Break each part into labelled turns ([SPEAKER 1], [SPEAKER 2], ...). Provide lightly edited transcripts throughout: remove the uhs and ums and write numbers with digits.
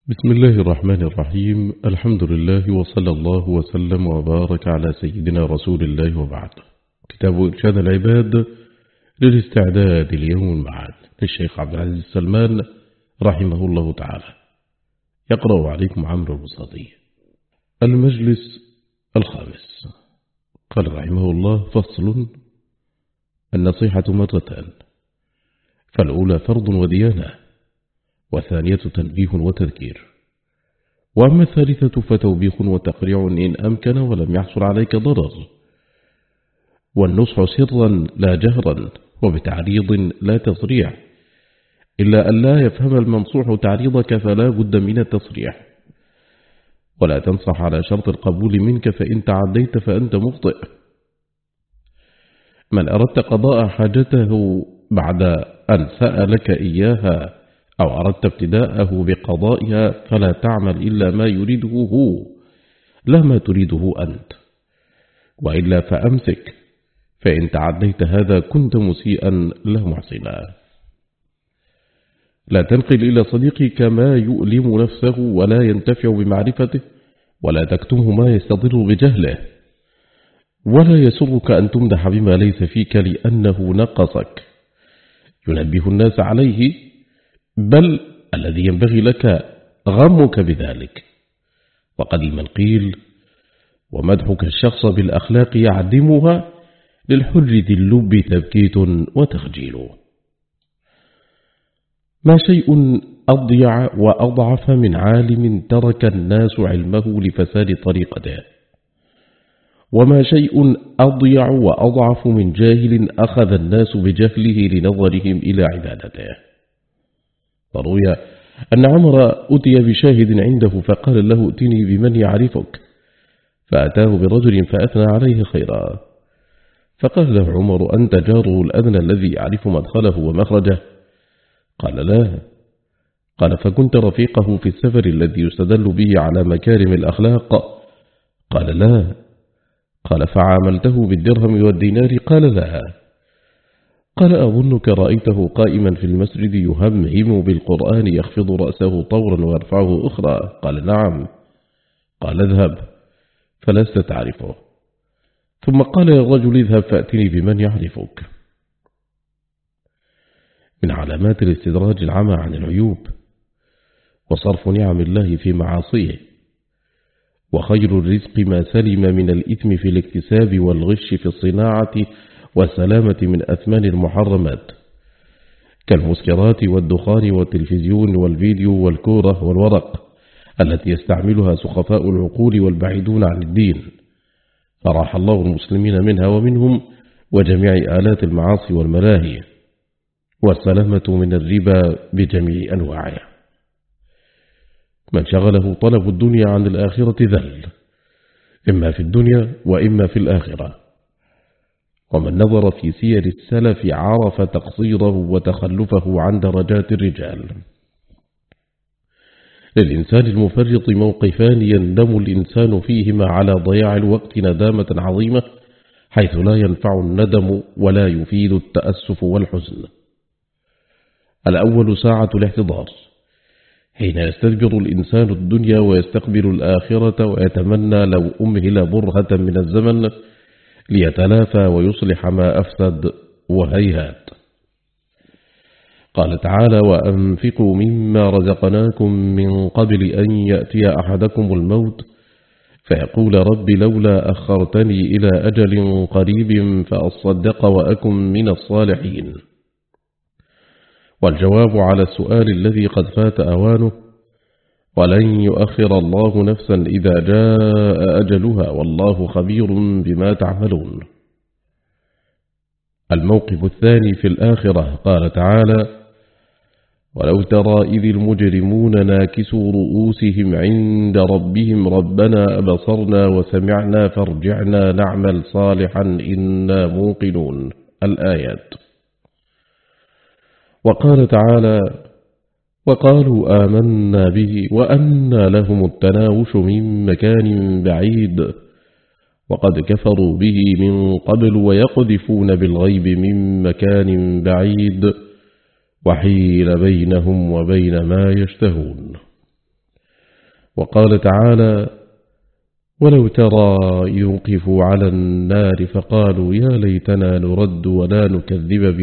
[SPEAKER 1] بسم الله الرحمن الرحيم. الحمد لله وصلى الله وسلم وبارك على سيدنا رسول الله وبعد. كتاب إرشاد العباد للاستعداد ليوم المعاد للشيخ عبد العزيز السلمان رحمه الله تعالى. يقرأ عليكم عمرو البساطي. المجلس الخامس. قال رحمه الله: فصل. النصيحة مرتان، فالأولى فرض وديانة، والثانية تنبيه وتذكير، وأما الثالثة فتوبيخ وتقريع إن أمكن ولم يحصل عليك ضرر، والنصح سرا لا جهرا، وبتعريض لا تصريح، إلا أن لا يفهم المنصوح تعريضك فلا بد من التصريح، ولا تنصح على شرط القبول منك، فإن تعديت فأنت مخطئ. من أردت قضاء حاجته بعد أن سألك إياها أو أردت ابتداءه بقضائها فلا تعمل إلا ما يريده هو لا ما تريده أنت، وإلا فأمسك، فإن تعديت هذا كنت مسيئا لا محسنا. لا تنقل إلى صديقك ما يؤلم نفسه ولا ينتفع بمعرفته، ولا تكتمه ما يستضر بجهله، ولا يسرك أن تمدح بما ليس فيك لأنه نقصك ينبه الناس عليه، بل الذي ينبغي لك غمك بذلك. وقديما قيل: ومدحك الشخص بالأخلاق يعدمها، للحر ذي اللب تبكيت وتخجيل. ما شيء أضيع وأضعف من عالم ترك الناس علمه لفساد طريقته، وما شيء أضيع وأضعف من جاهل أخذ الناس بجهله لنظرهم إلى عبادته. وروي أن عمر أتي بشاهد عنده فقال له: ائتني بمن يعرفك، فأتاه برجل فأثنى عليه خيرا، فقال له عمر: أنت جاره الأدنى الذي يعرف مدخله ومخرجه؟ قال: لا. قال: فكنت رفيقه في السفر الذي يستدل به على مكارم الأخلاق؟ قال: لا. قال: فعاملته بالدرهم والدينار؟ قال: لا. قال: أظنك رأيته قائما في المسجد يهمهم بالقرآن يخفض رأسه طورا ويرفعه أخرى؟ قال: نعم. قال: اذهب فلست تعرفه. ثم قال للرجل: اذهب فأتني بمن يعرفك. من علامات الاستدراج العمى عن العيوب، وصرف نعم الله في معاصيه، وخير الرزق ما سلم من الإثم في الاكتساب والغش في الصناعة، والسلامة من أثمان المحرمات كالمسكرات والدخان والتلفزيون والفيديو والكورة والورق التي يستعملها سخفاء العقول والبعيدون عن الدين، فراح الله المسلمين منها ومنهم وجميع آلات المعاصي والملاهي، والسلامة من الربا بجميع أنواعه. من شغله طلب الدنيا عن الآخرة ذل، إما في الدنيا وإما في الآخرة. ومن نظر في سير السلف عرف تقصيره وتخلفه عن درجات الرجال. للإنسان المفرط موقفان يندم الإنسان فيهما على ضياع الوقت ندامة عظيمة، حيث لا ينفع الندم ولا يفيد التأسف والحزن. الأول ساعة الاحتضار، حين يستدبر الإنسان الدنيا ويستقبل الآخرة ويتمنى لو أمهل برهة من الزمن ليتلافى ويصلح ما أفسد، وهيهات. قال تعالى: وأنفقوا مما رزقناكم من قبل أن يأتي أحدكم الموت فيقول رب لولا أخرتني إلى أجل قريب فأصدق وأكن من الصالحين. والجواب على السؤال الذي قد فات أوانه: ولن يؤخر الله نفسا إذا جاء أجلها، والله خبير بما تعملون. الموقف الثاني في الآخرة، قال تعالى: ولو ترى إذ المجرمون ناكسوا رؤوسهم عند ربهم ربنا أبصرنا وسمعنا فارجعنا نعمل صالحا إنا موقنون. الآيات. وقال تعالى: وقالوا آمنا به وأنى لهم التناوش من مكان بعيد وقد كفروا به من قبل ويقذفون بالغيب من مكان بعيد وحيل بينهم وبين ما يشتهون. وقال تعالى: ولو ترى يوقفوا على النار فقالوا يا ليتنا نرد ولا نكذب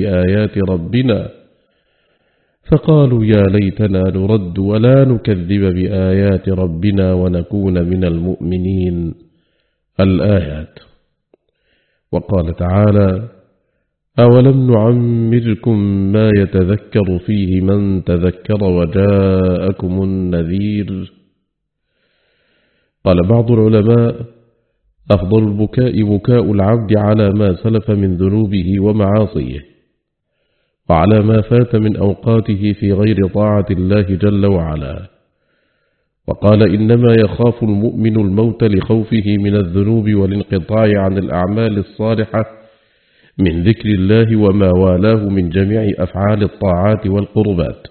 [SPEAKER 1] بآيات ربنا ونكون من المؤمنين. الآيات. وقال تعالى: أولم نعمركم ما يتذكر فيه من تذكر وجاءكم النذير. قال بعض العلماء: أفضل البكاء بكاء العبد على ما سلف من ذنوبه ومعاصيه، وعلى ما فات من أوقاته في غير طاعة الله جل وعلا. وقال: إنما يخاف المؤمن الموت لخوفه من الذنوب والانقطاع عن الأعمال الصالحة من ذكر الله وما والاه من جميع أفعال الطاعات والقربات،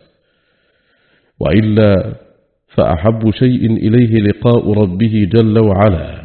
[SPEAKER 1] وإلا فأحب شيء إليه لقاء ربه جل وعلا.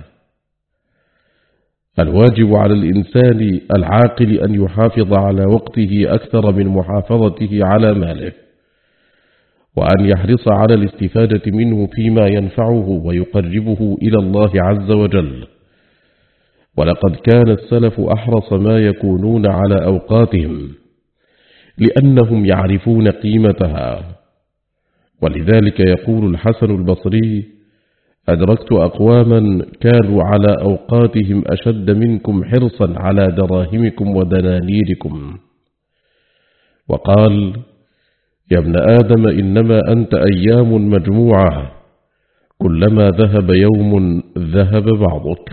[SPEAKER 1] الواجب على الإنسان العاقل أن يحافظ على وقته أكثر من محافظته على ماله، وأن يحرص على الاستفادة منه فيما ينفعه ويقربه إلى الله عز وجل. ولقد كان السلف أحرص ما يكونون على أوقاتهم، لأنهم يعرفون قيمتها. ولذلك يقول الحسن البصري: أدركت أقواما كانوا على أوقاتهم أشد منكم حرصا على دراهمكم ودنانيركم. وقال: يا ابن آدم إنما أنت أيام مجموعة، كلما ذهب يوم ذهب بعضك.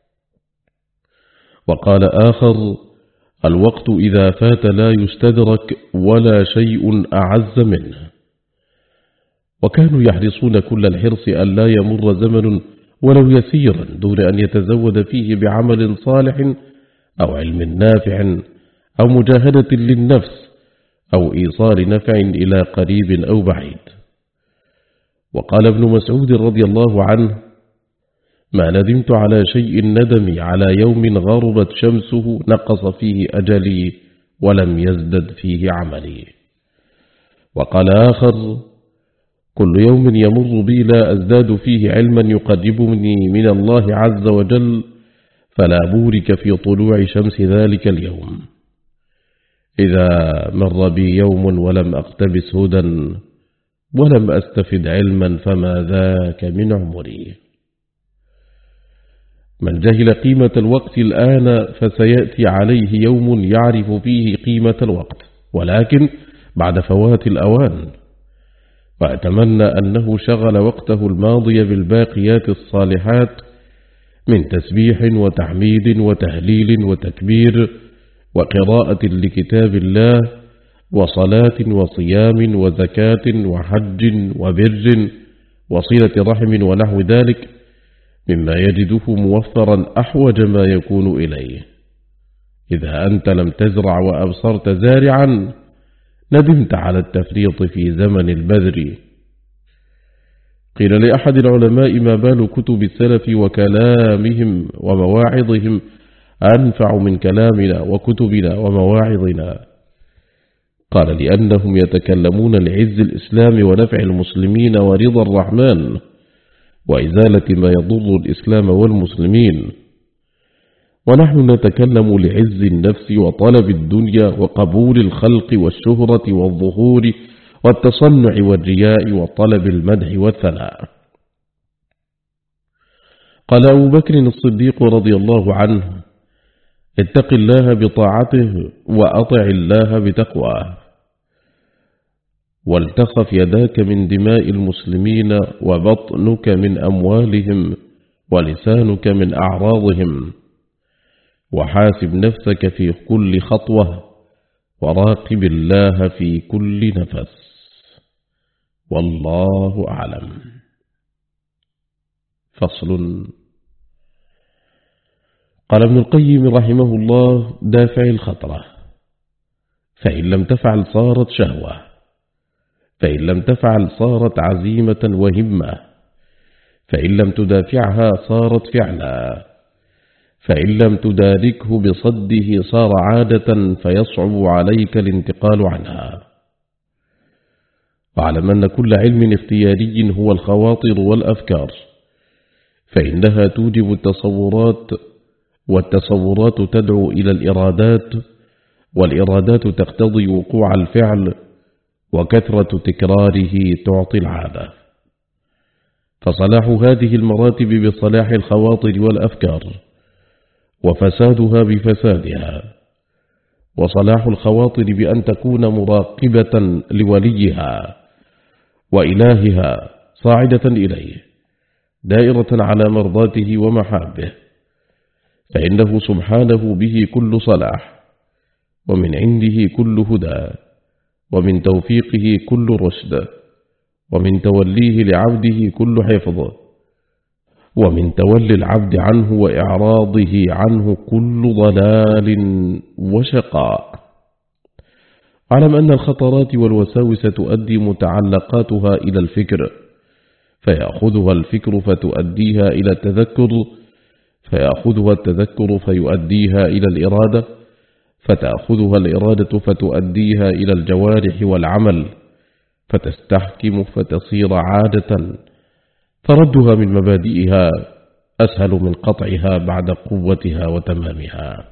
[SPEAKER 1] وقال آخر: الوقت إذا فات لا يستدرك ولا شيء أعز منه. وكانوا يحرصون كل الحرص أن لا يمر زمن ولو يسيرا دون أن يتزود فيه بعمل صالح أو علم نافع أو مجاهدة للنفس أو إيصال نفع إلى قريب أو بعيد. وقال ابن مسعود رضي الله عنه: ما ندمت على شيء ندمي على يوم غربت شمسه نقص فيه أجلي ولم يزدد فيه عملي. وقال آخر: كل يوم يمر بي لا أزداد فيه علما يقربني من الله عز وجل، فلا بورك في طلوع شمس ذلك اليوم. إذا مر بي يوم ولم أقتبس هدى ولم أستفد علما فما ذاك من عمري. من جهل قيمة الوقت الآن فسيأتي عليه يوم يعرف فيه قيمة الوقت، ولكن بعد فوات الأوان. وأتمنى أنه شغل وقته الماضي بالباقيات الصالحات من تسبيح وتحميد وتهليل وتكبير وقراءة لكتاب الله وصلاة وصيام وزكاة وحج وبر وصلة رحم ونحو ذلك مما يجده موفرا أحوج ما يكون إليه. إذا أنت لم تزرع وأبصرت زارعا ندمت على التفريط في زمن البذر. قيل لأحد العلماء: ما بال كتب السلف وكلامهم ومواعظهم أنفع من كلامنا وكتبنا ومواعظنا؟ قال: لأنهم يتكلمون لعز الإسلام ونفع المسلمين ورضا الرحمن وإزالة ما يضر الإسلام والمسلمين، ونحن نتكلم لعز النفس وطلب الدنيا وقبول الخلق والشهرة والظهور والتصنع والرياء وطلب المدح والثناء. قال أبو بكر الصديق رضي الله عنه: اتق الله بطاعته وأطع الله بتقواه، ولتخف يداك من دماء المسلمين وبطنك من أموالهم ولسانك من أعراضهم، وحاسب نفسك في كل خطوة وراقب الله في كل نفس. والله أعلم. فصل. قال ابن القيم رحمه الله: دافع الخطرة، فإن لم تفعل صارت شهوة، فإن لم تفعل صارت عزيمة وهمة، فإن لم تدافعها صارت فعلا، فإن لم تداركه بصده صار عادة فيصعب عليك الانتقال عنها. واعلم أن كل علم اختياري هو الخواطر والأفكار، فإنها توجب التصورات، والتصورات تدعو إلى الإرادات، والإرادات تقتضي وقوع الفعل، وكثرة تكراره تعطي العادة. فصلاح هذه المراتب بصلاح الخواطر والأفكار، وفسادها بفسادها. وصلاح الخواطر بأن تكون مراقبة لوليها وإلهها صاعدة إليه، دائرة على مرضاته ومحابه، فإنه سبحانه به كل صلاح، ومن عنده كل هدى، ومن توفيقه كل رشد، ومن توليه لعبده كل حفظ، ومن تولي العبد عنه وإعراضه عنه كل ضلال وشقاء. اعلم أن الخطرات والوساوس تؤدي متعلقاتها إلى الفكر، فيأخذها الفكر فتؤديها إلى التذكر، فيأخذها التذكر فيؤديها إلى الإرادة، فتأخذها الإرادة فتؤديها إلى الجوارح والعمل، فتستحكم فتصير عادة، فردها من مبادئها أسهل من قطعها بعد قوتها وتمامها.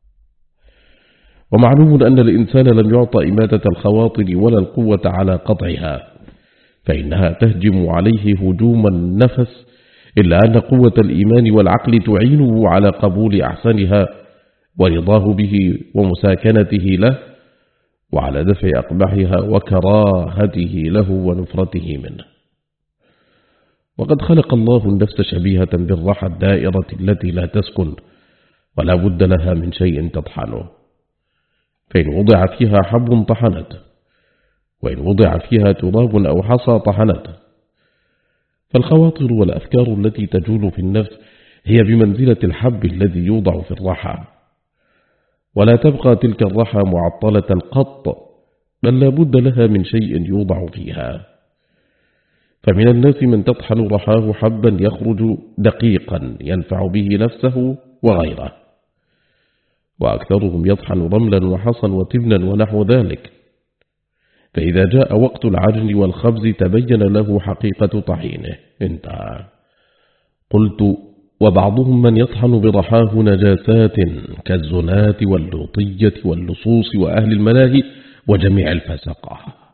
[SPEAKER 1] ومعلوم أن الإنسان لم يعطى إماتة الخواطر ولا القوة على قطعها، فإنها تهجم عليه هجوم النفس، إلا أن قوة الإيمان والعقل تعينه على قبول أحسنها ورضاه به ومساكنته له، وعلى دفع أقبحها وكراهته له ونفرته منه. وقد خلق الله النفس شبيهة بالرحى الدائرة التي لا تسكن ولا بد لها من شيء تطحنه، فإن وضع فيها حب طحنته، وإن وضع فيها تراب أو حصى طحنته. فالخواطر والأفكار التي تجول في النفس هي بمنزلة الحب الذي يوضع في الرحى، ولا تبقى تلك الرحى معطلة قط، بل لا بد لها من شيء يوضع فيها. فمن الناس من تطحن رحاه حبا يخرج دقيقا ينفع به نفسه وغيره، وأكثرهم يطحن رملا وحصا وتبنا ونحو ذلك، فإذا جاء وقت العجن والخبز تبين له حقيقة طحينه. انتهى. قلت: وبعضهم من يطحن برحاه نجاسات كالزنات واللوطية واللصوص وأهل الملاهي وجميع الفسقة.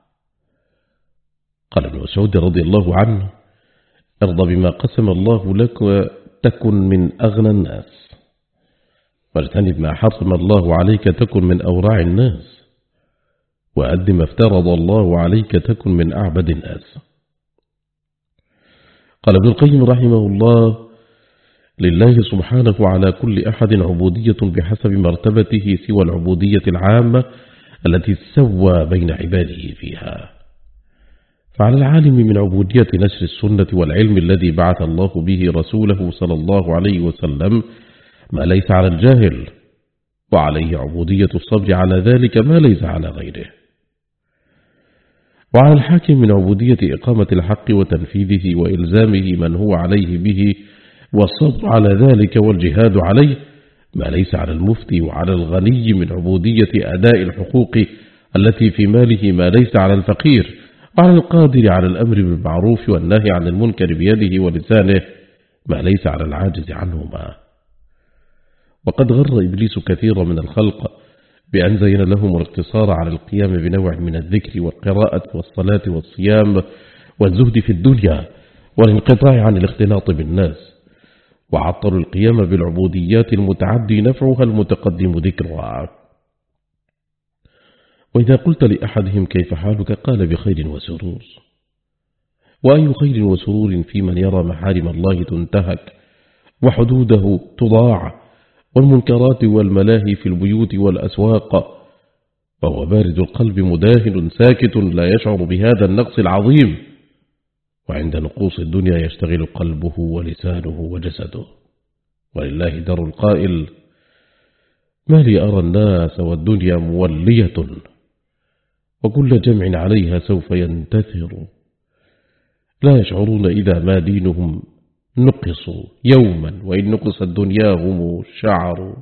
[SPEAKER 1] قال ابن مسعود رضي الله عنه: ارضى بما قسم الله لك تكن من أغنى الناس، واجتنب ما حرم الله عليك تكن من أورع الناس، وأد ما افترض الله عليك تكن من أعبد الناس. قال ابن القيم رحمه الله: لله سبحانه على كل أحد عبودية بحسب مرتبته سوى العبودية العامة التي سوى بين عباده فيها. فعلى العالم من عبودية نشر السنة والعلم الذي بعث الله به رسوله صلى الله عليه وسلم ما ليس على الجاهل، وعليه عبودية الصبر على ذلك ما ليس على غيره. وعلى الحاكم من عبودية إقامة الحق وتنفيذه وإلزامه من هو عليه به، والصبر على ذلك والجهاد عليه ما ليس على المفتي. وعلى الغني من عبودية أداء الحقوق التي في ماله ما ليس على الفقير، وعلى القادر على الأمر بالمعروف والنهي عن المنكر بيده ولسانه ما ليس على العاجز عنهما. وقد غر إبليس كثيرا من الخلق بأن زين لهم الاقتصار على القيام بنوع من الذكر والقراءة والصلاة والصيام والزهد في الدنيا والانقطاع عن الاختلاط بالناس، وعطلوا القيام بالعبوديات المتعدي نفعها المتقدم ذكرها. وإذا قلت لأحدهم كيف حالك قال بخير وسرور. وأي خير وسرور في من يرى محارم الله تنتهك وحدوده تضاع والمنكرات والملاهي في البيوت والأسواق، فهو بارد القلب مداهن ساكت لا يشعر بهذا النقص العظيم، وعند نقوص الدنيا يشتغل قلبه ولسانه وجسده. ولله در القائل: ما لي أرى الناس والدنيا مولية، وكل جمع عليها سوف ينتثر. لا يشعرون إذا ما دينهم نقصوا يوما، وإن نقصت دنياهم شعروا.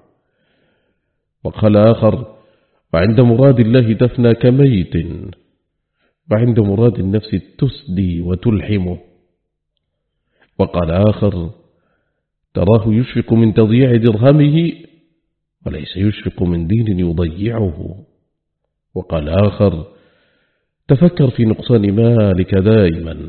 [SPEAKER 1] وقال آخر: وعند مراد الله تفنى كميت، وعند مراد النفس تسدي وتلحمه. وقال آخر: تراه يشفق من تضييع درهمه وليس يشفق من دين يضيعه. وقال آخر: تفكر في نقصان مالك دائما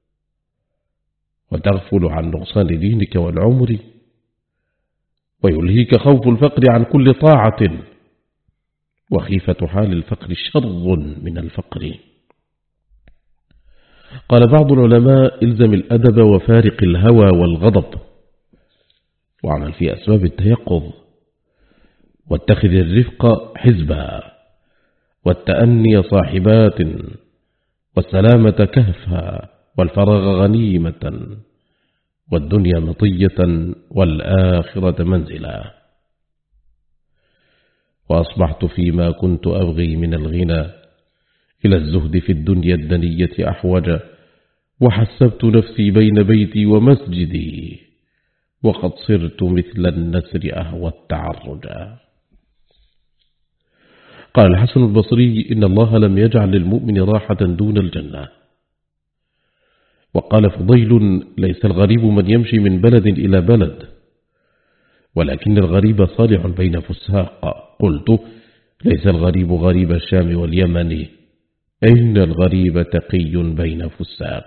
[SPEAKER 1] وتغفل عن نقصان دينك والعمر، ويلهيك خوف الفقر عن كل طاعة، وخيفة حال الفقر شر من الفقر. قال بعض العلماء: الزم الأدب وفارق الهوى والغضب، واعمل في أسباب التيقظ، واتخذ الرفق حزبا، والتأني صاحبات، والسلامة كهفا، والفراغ غنيمة، والدنيا مطية، والآخرة منزلا. وأصبحت فيما كنت أبغي من الغنى إلى الزهد في الدنيا الدنية أحوجا، وحسبت نفسي بين بيتي ومسجدي، وقد صرت مثل النسر أهوى التعرجا. قال الحسن البصري: إن الله لم يجعل للمؤمن راحة دون الجنة. وقال فضيل: ليس الغريب من يمشي من بلد إلى بلد، ولكن الغريب صالح بين فساق. قلت: ليس الغريب غريب الشام واليمن، إن الغريب تقي بين فساق.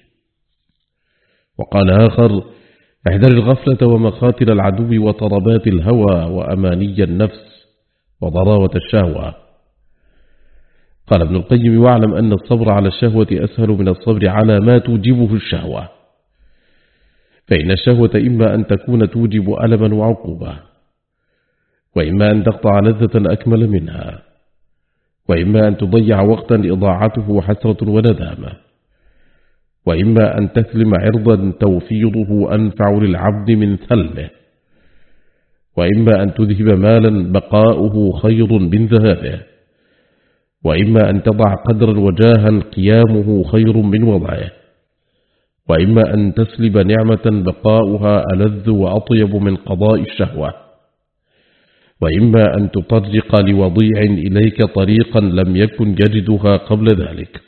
[SPEAKER 1] وقال آخر: احذر الغفلة ومخاطر العدو وطربات الهوى وأماني النفس وضراوة الشهوة. قال ابن القيم: واعلم أن الصبر على الشهوة أسهل من الصبر على ما توجبه الشهوة، فإن الشهوة إما أن تكون توجب ألما وعقوبة، وإما أن تقطع لذة أكمل منها، وإما أن تضيع وقتا إضاعته حسرة وندامة، وإما أن تثلم عرضا توفيضه أنفع للعبد من ثلمه، وإما أن تذهب مالا بقاؤه خير من ذهابه، وإما أن تضع قدرا وجاها قيامه خير من وضعه، وإما أن تسلب نعمة بقاؤها ألذ وأطيب من قضاء الشهوة، وإما أن تطرق لوضيع إليك طريقا لم يكن يجدها قبل ذلك،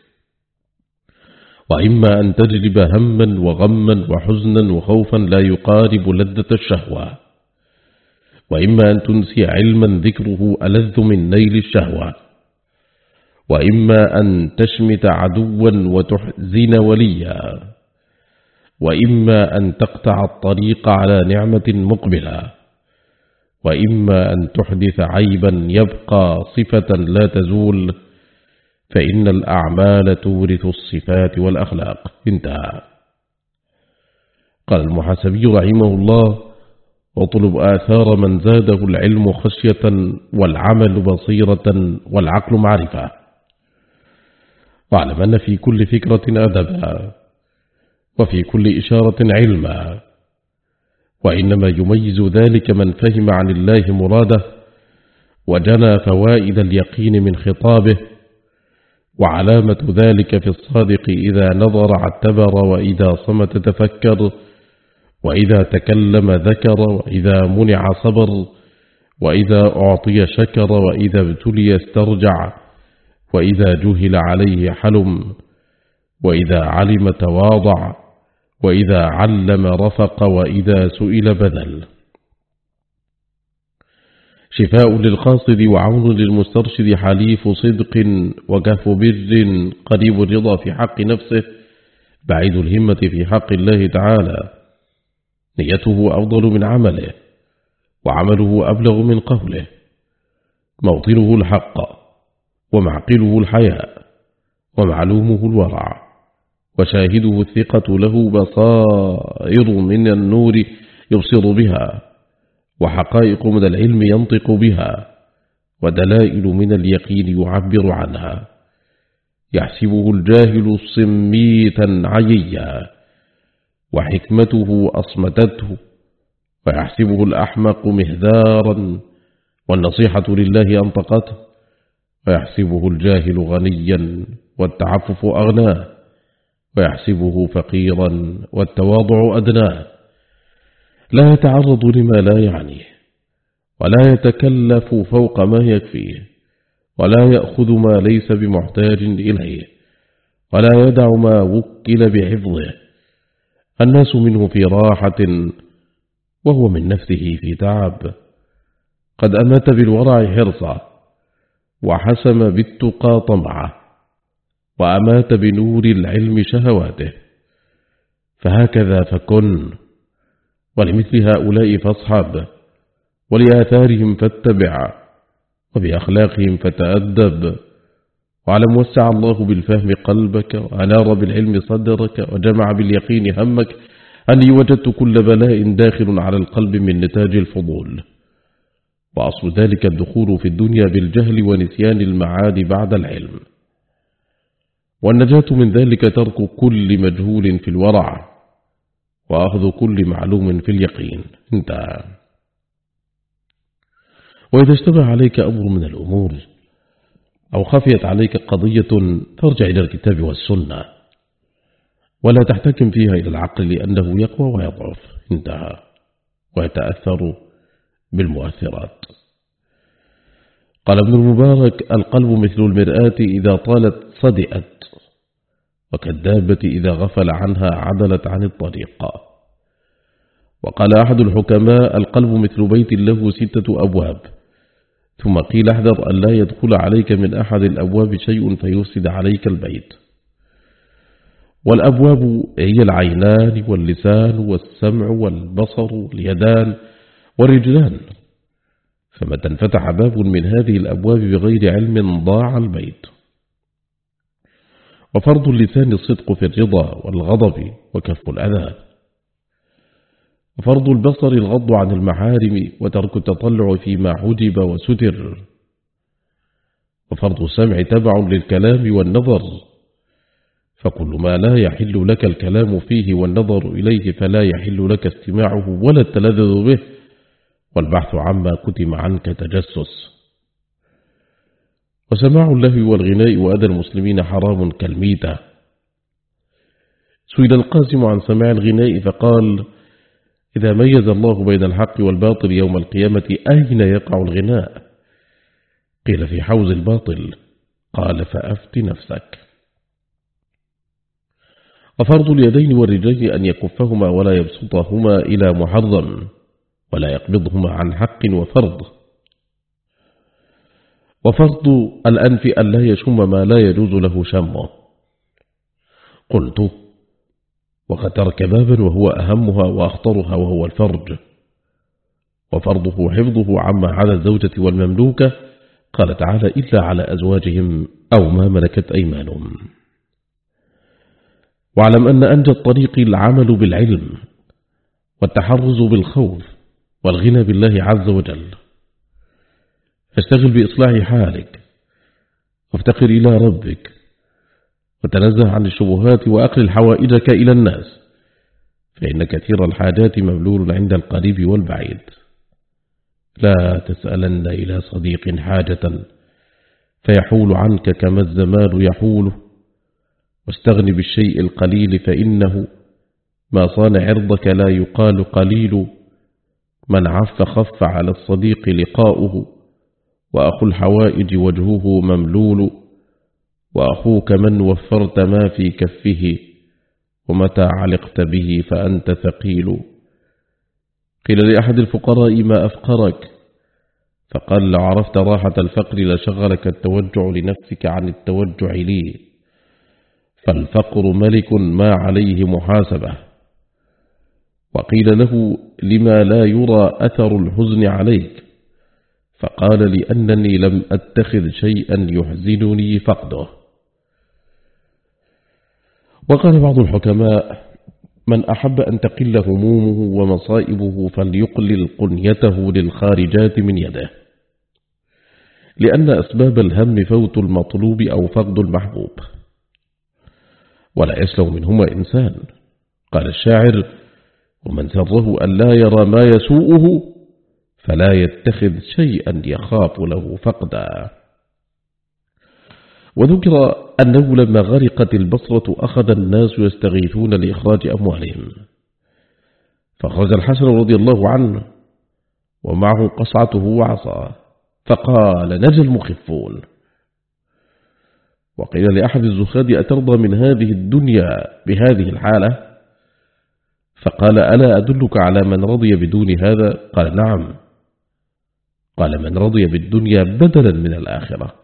[SPEAKER 1] وإما أن تجلب هما وغما وحزنا وخوفا لا يقارب لذة الشهوة، وإما أن تنسي علما ذكره ألذ من نيل الشهوة، وإما أن تشمت عدوا وتحزن وليا، وإما أن تقطع الطريق على نعمة مقبلة، وإما أن تحدث عيبا يبقى صفة لا تزول، فإن الأعمال تورث الصفات والأخلاق. انتهى. قال المحاسبي رحمه الله: واطلب آثار من زاده العلم خشية والعمل بصيرة والعقل معرفة. واعلم أن في كل فكرة أدبا، وفي كل إشارة علما، وإنما يميز ذلك من فهم عن الله مراده وجنى فوائد اليقين من خطابه، وعلامة ذلك في الصادق إذا نظر اعتبر، وإذا صمت تفكر، وإذا تكلم ذكر، وإذا منع صبر، وإذا أعطي شكر، وإذا ابتلي استرجع، وإذا جهل عليه حلم، وإذا علم تواضع، وإذا علم رفق، وإذا سئل بذل. شفاء للقاصد وعون للمسترشد، حليف صدق وكهف بر، قريب الرضا في حق نفسه، بعيد الهمة في حق الله تعالى. نيته أفضل من عمله، وعمله أبلغ من قوله، موطنه الحق، ومعقله الحياء، ومعلومه الورع، وشاهده الثقة، له بصائر من النور يبصر بها، وحقائق من العلم ينطق بها، ودلائل من اليقين يعبر عنها. يحسبه الجاهل صميتا عييا، وحكمته أصمتته، ويحسبه الأحمق مهذارا، والنصيحة لله أنطقته، ويحسبه الجاهل غنيا والتعفف أغناه، ويحسبه فقيرا والتواضع أدناه. لا يتعرض لما لا يعنيه، ولا يتكلف فوق ما يكفيه، ولا يأخذ ما ليس بمحتاج إليه، ولا يدع ما وكل بحفظه. الناس منه في راحة وهو من نفسه في تعب. قد أمات بالورع حرصه، وحسم بالتقى طمعه، وأمات بنور العلم شهواته. فهكذا فكن، ولمثل هؤلاء فاصحب، ولآثارهم فاتبع، وبأخلاقهم فتأدب. واعلم وسع الله بالفهم قلبك، وأنار بالعلم صدرك، وجمع باليقين همك، أني وجدت كل بلاء داخل على القلب من نتاج الفضول، وأصل ذلك الدخول في الدنيا بالجهل ونسيان المعاد بعد العلم، والنجاة من ذلك ترك كل مجهول في الورع، وأخذ كل معلوم في اليقين. انتهى. وإذا اشتبه عليك أمر من الأمور أو خفيت عليك قضية فارجع إلى الكتاب والسنة، ولا تحتكم فيها إلى العقل لأنه يقوى ويضعف. انتهى. ويتأثر بالمؤثرات. قال ابن المبارك: القلب مثل المرآة إذا طالت صدئت، وكالدابة إذا غفل عنها عدلت عن الطريق. وقال أحد الحكماء: القلب مثل بيت له 6 أبواب، ثم قيل: احذر أن لا يدخل عليك من أحد الأبواب شيء فيفسد عليك البيت. والأبواب هي العينان واللسان والسمع والبصر واليدان والرجلان، فمتى انفتح باب من هذه الأبواب بغير علم ضاع البيت. وفرض اللسان الصدق في الرضا والغضب وكف الأذى، وفرض البصر الغض عن المحارم وترك التطلع فيما حجب وستر، وفرض السمع تبع للكلام والنظر، فكل ما لا يحل لك الكلام فيه والنظر إليه فلا يحل لك استماعه ولا التلذذ به، والبحث عما كتم عنك تجسس. وسماع اللهو والغناء وأذى المسلمين حرام كالميتة. سئل القاسم عن سماع الغناء فقال: إذا ميز الله بين الحق والباطل يوم القيامة أين يقع الغناء؟ قيل: في حوز الباطل. قال: فأفت نفسك. وفرض اليدين والرجلين أن يكفهما ولا يبسطهما إلى محرم، ولا يقبضهما عن حق وفرض. وفرض الأنف أن لا يشم ما لا يجوز له شمه. قلت: وقد ترك بابا وهو أهمها وأخطرها وهو الفرج. وفرضه حفظه عما على الزوجة والمملوكة، قال تعالى: إلا على أزواجهم أو ما ملكت أيمانهم. واعلم أن أنجى الطريق العمل بالعلم، والتحرز بالخوف، والغنى بالله عز وجل. فاشتغل بإصلاح حالك، وافتقر إلى ربك، وتنزه عن الشبهات، وأقلل حوائجك إلى الناس، فإن كثير الحاجات مبلول عند القريب والبعيد. لا تسألن إلى صديق حاجة فيحول عنك كما الزمان يحوله، واستغن بالشيء القليل فإنه ما صان عرضك لا يقال قليل. من عف خف على الصديق لقاؤه، وأخو الحوائج وجهه مملول. وأخوك من وفرت ما في كفه، ومتى علقت به فأنت ثقيل. قيل لأحد الفقراء: ما أفقرك؟ فقال: لو عرفت راحة الفقر لشغلك التوجع لنفسك عن التوجع لي، فالفقر ملك ما عليه محاسبة. وقيل له: لما لا يرى أثر الحزن عليك؟ فقال: لأنني لم أتخذ شيئا يحزنني فقده. وقال بعض الحكماء: من أحب أن تقل همومه ومصائبه فليقلل قنيته للخارجات من يده، لأن أسباب الهم فوت المطلوب أو فقد المحبوب، ولا يسلم منهما إنسان. قال الشاعر: ومن سره أن لا يرى ما يسوءه فلا يتخذ شيئا يخاف له فقدا. وذكر أنه لما غرقت البصرة أخذ الناس يستغيثون لإخراج أموالهم، فخرج الحسن رضي الله عنه ومعه قصعته وعصاه، فقال: نجا المخفون. وقيل لأحد الزهاد أترضى من هذه الدنيا بهذه الحالة؟ فقال ألا أدلك على من رضي بدون هذا؟ قال نعم. قال من رضي بالدنيا بدلا من الآخرة.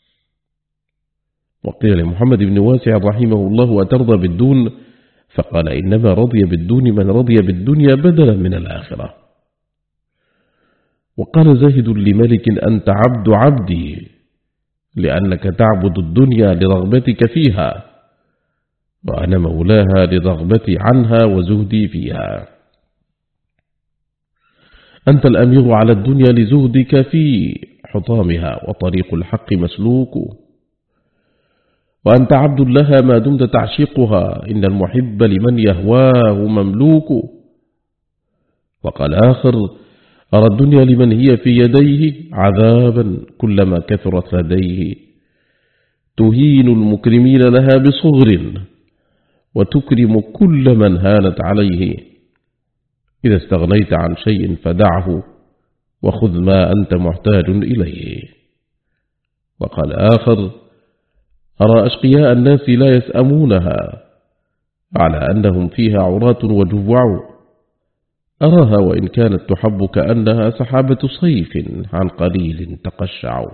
[SPEAKER 1] وقيل لمحمد بن واسع رحمه الله أترضى بالدون؟ فقال إنما رضي بالدون من رضي بالدنيا بدلا من الآخرة. وقال زاهد لملك أنت عبد عبدي لأنك تعبد الدنيا لرغبتك فيها، وأنا مولاها لرغبتي عنها وزهدي فيها. أنت الأمير على الدنيا لزهدك في حطامها، وطريق الحق مسلوك، وأنت عبد لها ما دمت تعشقها، إن المحب لمن يهواه مملوك. وقال آخر أرى الدنيا لمن هي في يديه عذابا كلما كثرت لديه، تهين المكرمين لها بصغر وتكرم كل من هانت عليه، إذا استغنيت عن شيء فدعه وخذ ما أنت محتاج إليه. وقال آخر أرى أشقياء الناس لا يسأمونها على أنهم فيها عراة وجوع، أراها وإن كانت تحب كأنها سحابة صيف عن قليل تقشع.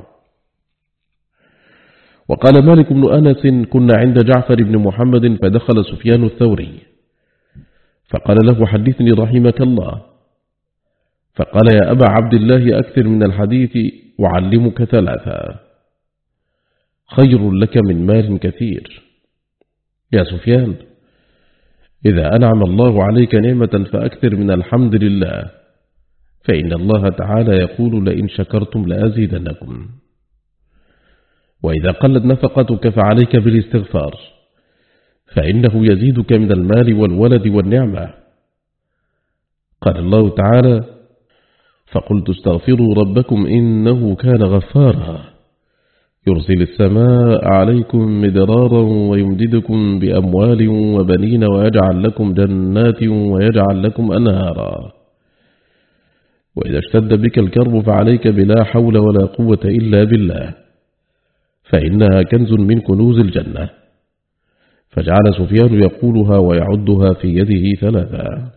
[SPEAKER 1] وقال مالك بن أنس كنا عند جعفر بن محمد فدخل سفيان الثوري فقال له حدثني رحمك الله، فقال يا أبا عبد الله أكثر من الحديث وعلمك ثلاثة، خير لك من مال كثير. يا سفيان إذا أنعم الله عليك نعمة فأكثر من الحمد لله، فإن الله تعالى يقول لئن شكرتم لأزيدنكم، وإذا قلت نفقتك فعليك بالاستغفار، فإنه يزيدك من المال والولد والنعمة. قال الله تعالى فقلت استغفروا ربكم إنه كان غفارا يرسل السماء عليكم مدرارا ويمددكم بأموال وبنين ويجعل لكم جنات ويجعل لكم أنهارا، وإذا اشتد بك الكرب فعليك بلا حول ولا قوة إلا بالله، فإنها كنز من كنوز الجنة. فجعل سفيان يقولها ويعدها في يده ثلاثة.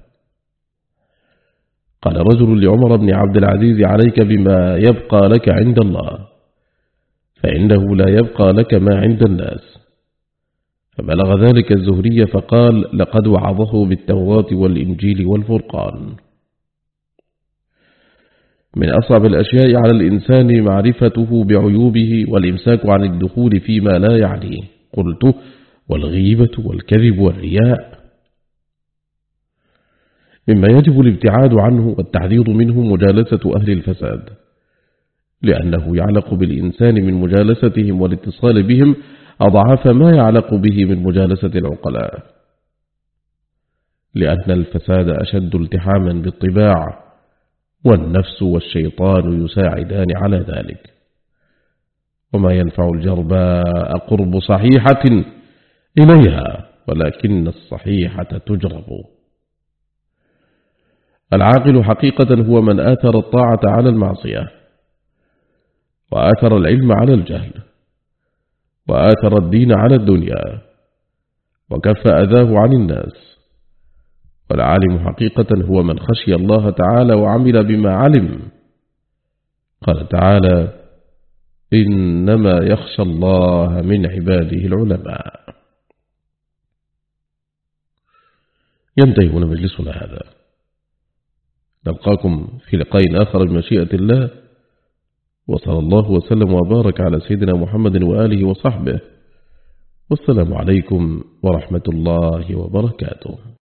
[SPEAKER 1] قال رجل لعمر بن عبد العزيز عليك بما يبقى لك عند الله، فإنه لا يبقى لك ما عند الناس. فبلغ ذلك الزهري فقال لقد وعظه بالتوراة والإنجيل والفرقان. من أصعب الأشياء على الإنسان معرفته بعيوبه والإمساك عن الدخول فيما لا يعنيه، قلت والغيبة والكذب والرياء. مما يجب الابتعاد عنه والتحذير منه مجالسة أهل الفساد، لأنه يعلق بالإنسان من مجالستهم والاتصال بهم أضعاف ما يعلق به من مجالسة العقلاء، لأن الفساد أشد التحاما بالطباع، والنفس والشيطان يساعدان على ذلك. وما ينفع الجرباء قرب صحيحة إليها، ولكن الصحيحة تجرب. العاقل حقيقة هو من آثر الطاعة على المعصية، وآثر العلم على الجهل، وآثر الدين على الدنيا، وكف أذاه عن الناس. والعالم حقيقة هو من خشي الله تعالى وعمل بما علم. قال تعالى إنما يخشى الله من عباده العلماء. ينتهي هنا مجلسنا هذا، نلقاكم في لقاء آخر بمشيئة الله، وصلى الله وسلم وبارك على سيدنا محمد وآله وصحبه، والسلام عليكم ورحمة الله وبركاته.